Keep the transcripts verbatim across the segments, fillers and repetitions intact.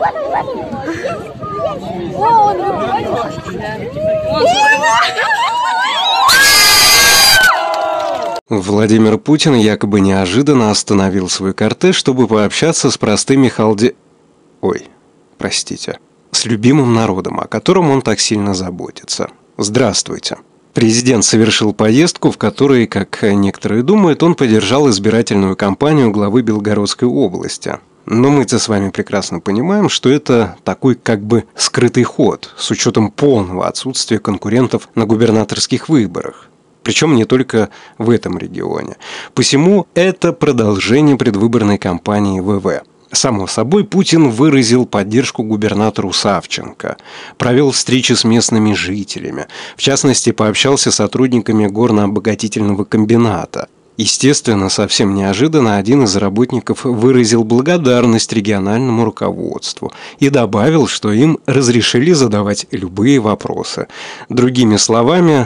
Владимир Путин якобы неожиданно остановил свой кортеж, чтобы пообщаться с простыми халди... Ой, простите. С любимым народом, о котором он так сильно заботится. Здравствуйте. Президент совершил поездку, в которой, как некоторые думают, он поддержал избирательную кампанию главы Белгородской области. Но мы-то с вами прекрасно понимаем, что это такой как бы скрытый ход, с учетом полного отсутствия конкурентов на губернаторских выборах. Причем не только в этом регионе. Посему это продолжение предвыборной кампании ВВ. Само собой, Путин выразил поддержку губернатору Савченко, провел встречи с местными жителями, в частности, пообщался с сотрудниками горно-обогатительного комбината. Естественно, совсем неожиданно один из работников выразил благодарность региональному руководству и добавил, что им разрешили задавать любые вопросы. Другими словами,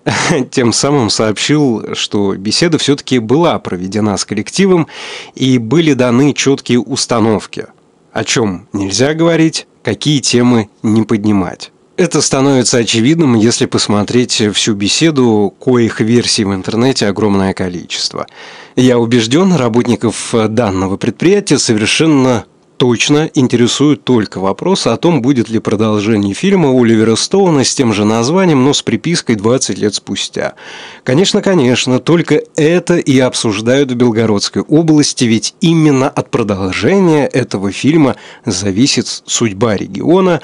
тем самым сообщил, что беседа все-таки была проведена с коллективом и были даны четкие установки, о чем нельзя говорить, какие темы не поднимать. Это становится очевидным, если посмотреть всю беседу, коих версий в интернете огромное количество. Я убежден, работников данного предприятия совершенно точно интересует только вопрос о том, будет ли продолжение фильма Оливера Стоуна с тем же названием, но с припиской двадцать лет спустя. Конечно, конечно, только это и обсуждают в Белгородской области, ведь именно от продолжения этого фильма зависит судьба региона,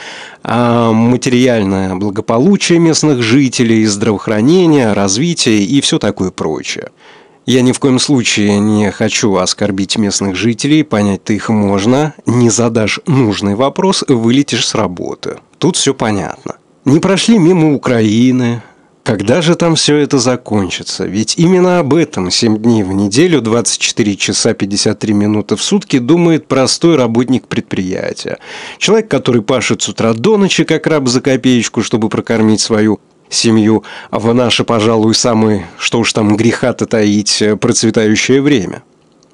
а материальное благополучие местных жителей, здравоохранение, развитие и все такое прочее. Я ни в коем случае не хочу оскорбить местных жителей, понять-то их можно. Не задашь нужный вопрос, вылетишь с работы. Тут все понятно. Не прошли мимо Украины. Когда же там все это закончится? Ведь именно об этом семь дней в неделю, двадцать четыре часа пятьдесят три минуты в сутки думает простой работник предприятия. Человек, который пашет с утра до ночи, как раб за копеечку, чтобы прокормить свою семью в наше, пожалуй, самое, что уж там греха-то таить, процветающее время.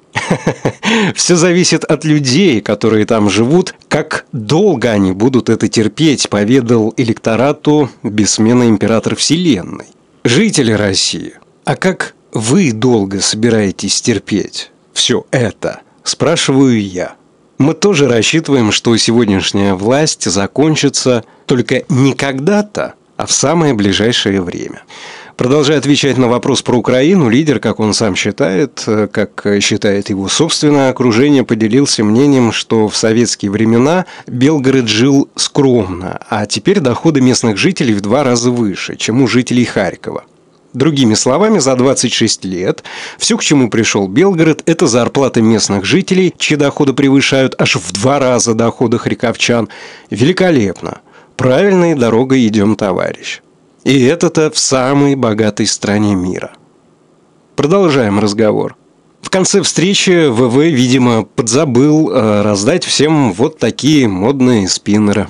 Все зависит от людей, которые там живут, как долго они будут это терпеть, поведал электорату бессменный император Вселенной. Жители России, а как вы долго собираетесь терпеть все это, спрашиваю я. Мы тоже рассчитываем, что сегодняшняя власть закончится только не когда-то, а в самое ближайшее время. Продолжая отвечать на вопрос про Украину, лидер, как он сам считает, как считает его собственное окружение, поделился мнением, что в советские времена Белгород жил скромно, а теперь доходы местных жителей в два раза выше, чем у жителей Харькова. Другими словами, за двадцать шесть лет все, к чему пришел Белгород, это зарплаты местных жителей, чьи доходы превышают аж в два раза доходы харьковчан. Великолепно. Правильной дорогой идем, товарищ. И это-то в самой богатой стране мира. Продолжаем разговор. В конце встречи ВВ, видимо, подзабыл э, раздать всем вот такие модные спиннеры.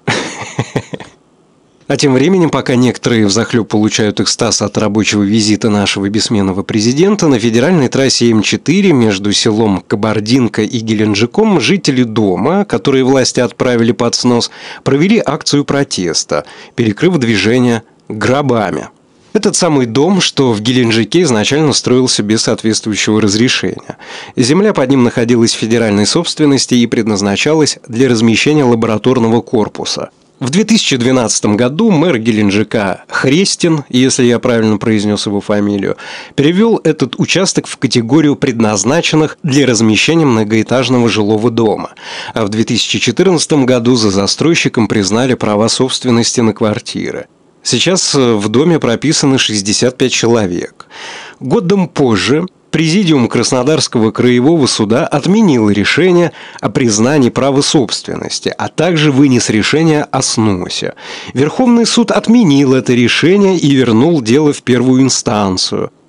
А тем временем, пока некоторые взахлеб получают экстаз от рабочего визита нашего бессменного президента, на федеральной трассе М четыре между селом Кабардинка и Геленджиком жители дома, которые власти отправили под снос, провели акцию протеста, перекрыв движение гробами. Этот самый дом, что в Геленджике изначально строился без соответствующего разрешения. Земля под ним находилась в федеральной собственности и предназначалась для размещения лабораторного корпуса. В две тысячи двенадцатом году мэр Геленджика Хрестин, если я правильно произнес его фамилию, перевел этот участок в категорию предназначенных для размещения многоэтажного жилого дома. А в две тысячи четырнадцатом году за застройщиком признали права собственности на квартиры. Сейчас в доме прописаны шестьдесят пять человек. Годом позже Президиум Краснодарского краевого суда отменил решение о признании права собственности, а также вынес решение о сносе. Верховный суд отменил это решение и вернул дело в первую инстанцию.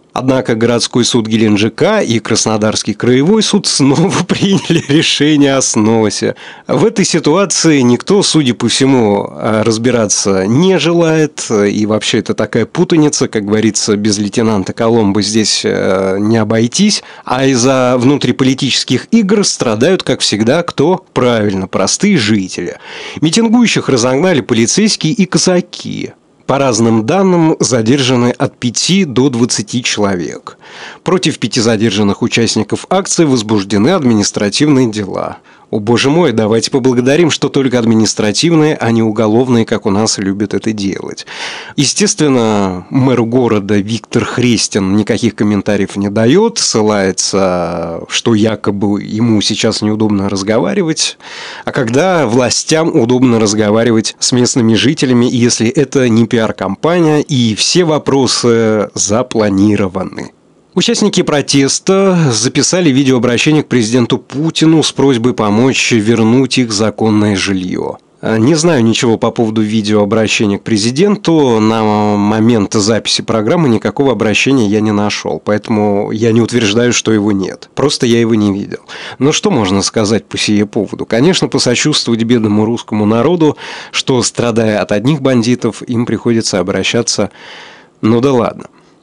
Однако городской суд Геленджика и Краснодарский краевой суд снова приняли решение о сносе. В этой ситуации никто, судя по всему, разбираться не желает. И вообще это такая путаница, как говорится, без лейтенанта Коломбо здесь не обойтись. А из-за внутриполитических игр страдают, как всегда, кто? Правильно, простые жители. Митингующих разогнали полицейские и казаки. По разным данным, задержаны от пяти до двадцати человек. Против пяти задержанных участников акции возбуждены административные дела. О боже мой, давайте поблагодарим, что только административные, а не уголовные, как у нас любят это делать. Естественно, мэр города Виктор Хрестин никаких комментариев не дает, ссылается, что якобы ему сейчас неудобно разговаривать, а когда властям удобно разговаривать с местными жителями, если это не пиар-компания и все вопросы запланированы. Участники протеста записали видеообращение к президенту Путину с просьбой помочь вернуть их законное жилье. Не знаю ничего по поводу видеообращения к президенту. На момент записи программы никакого обращения я не нашел, поэтому я не утверждаю, что его нет. Просто я его не видел. Но что можно сказать по сие поводу? Конечно, посочувствовать бедному русскому народу, что, страдая от одних бандитов, им приходится обращаться... Ну да ладно.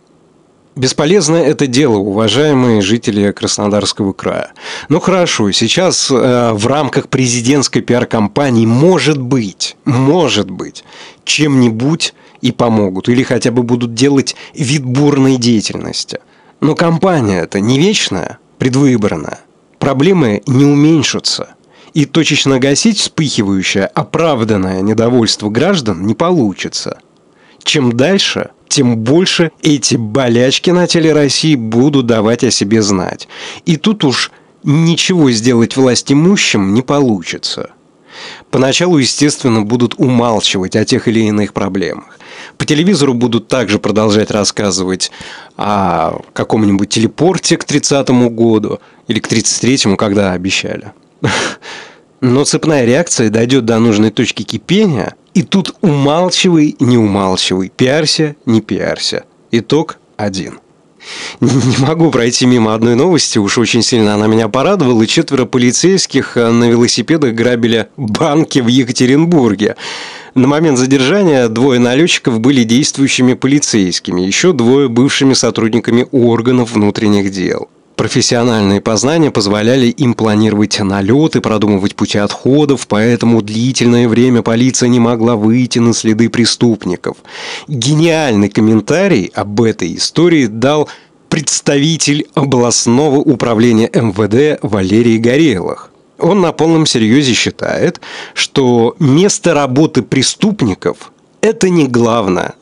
Бесполезное это дело, уважаемые жители Краснодарского края. Ну хорошо, сейчас э, в рамках президентской пиар-компании может быть, может быть, чем-нибудь и помогут. Или хотя бы будут делать вид бурной деятельности. Но компания-то не вечная, предвыборная. Проблемы не уменьшатся. И точечно гасить вспыхивающее, оправданное недовольство граждан не получится. Чем дальше, тем больше эти болячки на теле России будут давать о себе знать. И тут уж ничего сделать властимущим не получится. Поначалу, естественно, будут умалчивать о тех или иных проблемах. По телевизору будут также продолжать рассказывать о каком-нибудь телепорте к тридцатому году или к тридцать третьему, когда обещали. Но цепная реакция дойдет до нужной точки кипения, и тут умалчивай, не умалчивай, пиарься, не пиарься. Итог один. Не могу пройти мимо одной новости, уж очень сильно она меня порадовала. Четверо полицейских на велосипедах грабили банки в Екатеринбурге. На момент задержания двое налетчиков были действующими полицейскими, еще двое бывшими сотрудниками органов внутренних дел. Профессиональные познания позволяли им планировать налеты, продумывать пути отходов, поэтому длительное время полиция не могла выйти на следы преступников. Гениальный комментарий об этой истории дал представитель областного управления эм вэ дэ Валерий Горелых. Он на полном серьезе считает, что место работы преступников – это не главное.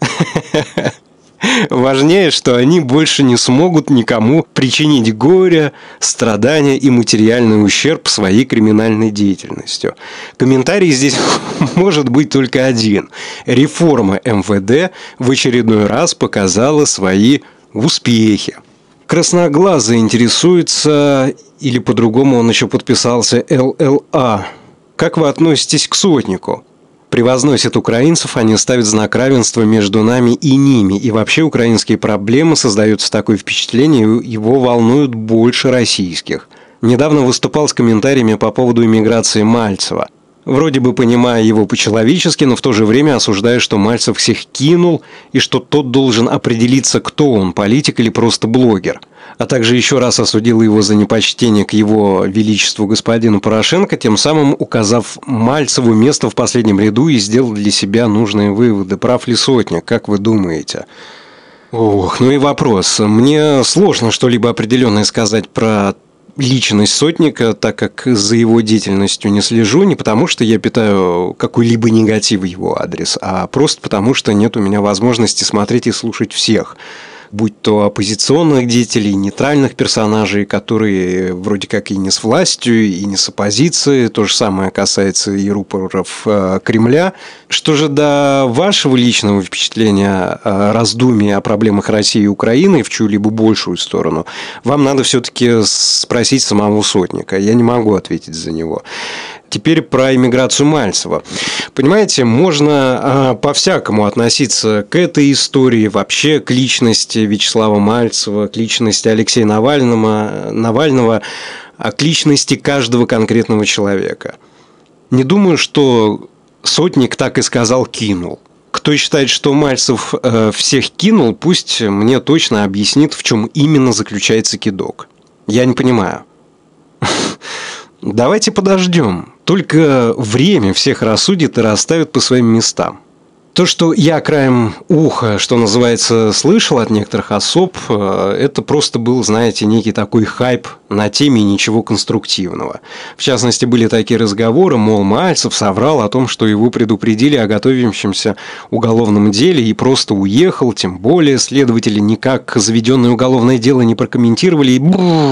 Важнее, что они больше не смогут никому причинить горе, страдания и материальный ущерб своей криминальной деятельностью. Комментарий здесь может быть только один. Реформа эм вэ дэ в очередной раз показала свои успехи. Красноглазый интересуется, или по-другому он еще подписался, эл эл а. Как вы относитесь к сотнику? Превозносят украинцев, они ставят знак равенства между нами и ними. И вообще украинские проблемы, создается такое впечатление, его волнуют больше российских. Недавно выступал с комментариями по поводу иммиграции Мальцева. Вроде бы понимая его по-человечески, но в то же время осуждая, что Мальцев всех кинул, и что тот должен определиться, кто он, политик или просто блогер. А также еще раз осудил его за непочтение к его величеству господину Порошенко, тем самым указав Мальцеву место в последнем ряду и сделал для себя нужные выводы. Прав ли Сотник, как вы думаете? Ох, ну и вопрос. Мне сложно что-либо определенное сказать про личность Сотника, так как за его деятельностью не слежу, не потому что я питаю какой-либо негатив в его адрес, а просто потому что нет у меня возможности смотреть и слушать всех. Будь то оппозиционных деятелей, нейтральных персонажей, которые вроде как и не с властью, и не с оппозицией. То же самое касается и рупоров э, Кремля. Что же до вашего личного впечатления, э, раздумий о проблемах России и Украины в чью-либо большую сторону, вам надо все-таки спросить самого Сотника. Я не могу ответить за него. Теперь про иммиграцию Мальцева. Понимаете, можно э, по-всякому относиться к этой истории, вообще к личности Вячеслава Мальцева, к личности Алексея Навального, Навального, а к личности каждого конкретного человека. Не думаю, что Сотник так и сказал «кинул». Кто считает, что Мальцев э, всех кинул, пусть мне точно объяснит, в чем именно заключается кидок. Я не понимаю. Давайте подождем. Только время всех рассудит и расставит по своим местам. То, что я краем уха, что называется, слышал от некоторых особ, это просто был, знаете, некий такой хайп на теме ничего конструктивного. В частности, были такие разговоры, мол, Мальцев соврал о том, что его предупредили о готовящемся уголовном деле и просто уехал, тем более следователи никак заведенное уголовное дело не прокомментировали и...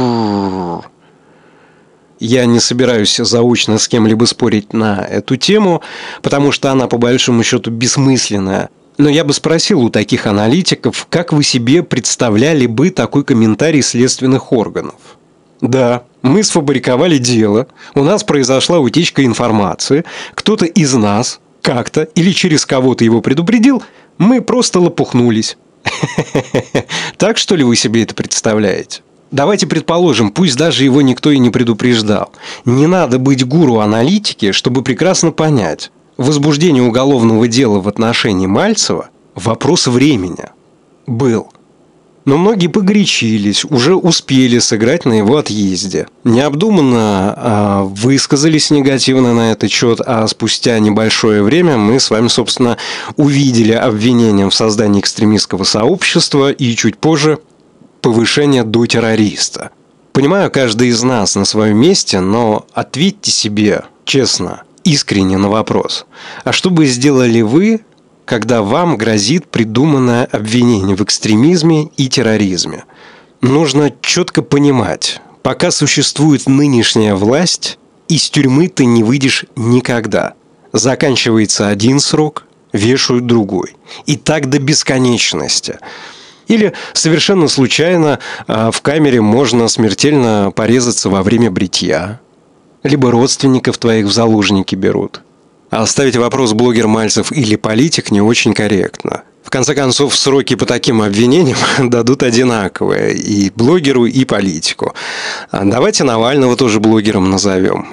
Я не собираюсь заочно с кем-либо спорить на эту тему, потому что она, по большому счету, бессмысленная. Но я бы спросил у таких аналитиков, как вы себе представляли бы такой комментарий следственных органов? Да, мы сфабриковали дело, у нас произошла утечка информации, кто-то из нас как-то или через кого-то его предупредил, мы просто лопухнулись. Так что ли вы себе это представляете? Давайте предположим, пусть даже его никто и не предупреждал. Не надо быть гуру аналитики, чтобы прекрасно понять. Возбуждение уголовного дела в отношении Мальцева – вопрос времени. Был. Но многие погорячились, уже успели сыграть на его отъезде. Необдуманно а, высказались негативно на этот счет, а спустя небольшое время мы с вами, собственно, увидели обвинение в создании экстремистского сообщества и чуть позже – повышение до террориста. Понимаю, каждый из нас на своем месте, но ответьте себе честно, искренне на вопрос. А что бы сделали вы, когда вам грозит придуманное обвинение в экстремизме и терроризме? Нужно четко понимать, пока существует нынешняя власть, из тюрьмы ты не выйдешь никогда. Заканчивается один срок, вешают другой. И так до бесконечности. Или совершенно случайно в камере можно смертельно порезаться во время бритья. Либо родственников твоих в заложники берут. А оставить вопрос блогер Мальцев или политик не очень корректно. В конце концов, сроки по таким обвинениям дадут одинаковые и блогеру, и политику. Давайте Навального тоже блогером назовем.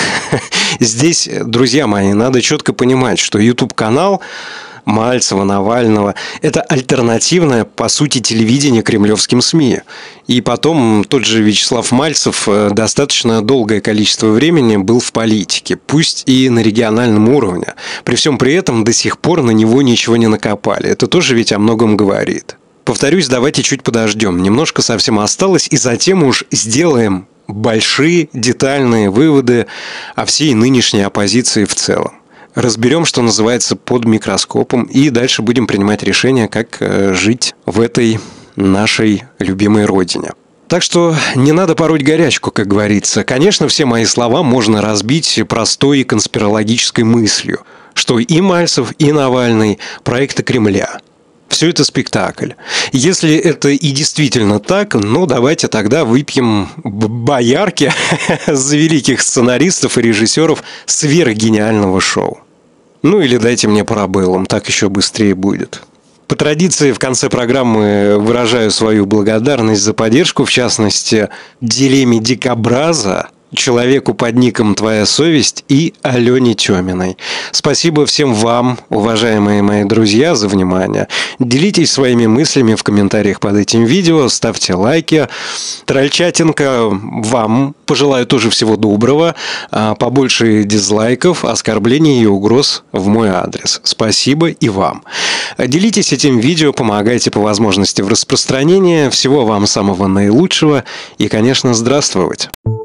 Здесь, друзья мои, надо четко понимать, что YouTube-канал Мальцева, Навального – это альтернативное, по сути, телевидение кремлевским СМИ. И потом тот же Вячеслав Мальцев достаточно долгое количество времени был в политике, пусть и на региональном уровне. При всем при этом до сих пор на него ничего не накопали. Это тоже ведь о многом говорит. Повторюсь, давайте чуть подождем. Немножко совсем осталось, и затем уж сделаем большие детальные выводы о всей нынешней оппозиции в целом. Разберем, что называется, под микроскопом, и дальше будем принимать решение, как жить в этой нашей любимой родине. Так что не надо пороть горячку, как говорится. Конечно, все мои слова можно разбить простой конспирологической мыслью, что и Мальцев, и Навальный – проекты Кремля. Все это спектакль. Если это и действительно так, ну давайте тогда выпьем боярки за великих сценаристов и режиссеров сверхгениального шоу. Ну или дайте мне парабеллум, так еще быстрее будет. По традиции в конце программы выражаю свою благодарность за поддержку, в частности, Дилемме Дикобраза, человеку под ником «Твоя совесть» и Алене Тёминой. Спасибо всем вам, уважаемые мои друзья, за внимание. Делитесь своими мыслями в комментариях под этим видео, ставьте лайки. Трольчатинка, вам пожелаю тоже всего доброго, побольше дизлайков, оскорблений и угроз в мой адрес. Спасибо и вам. Делитесь этим видео, помогайте по возможности в распространении. Всего вам самого наилучшего и, конечно, здравствуйте.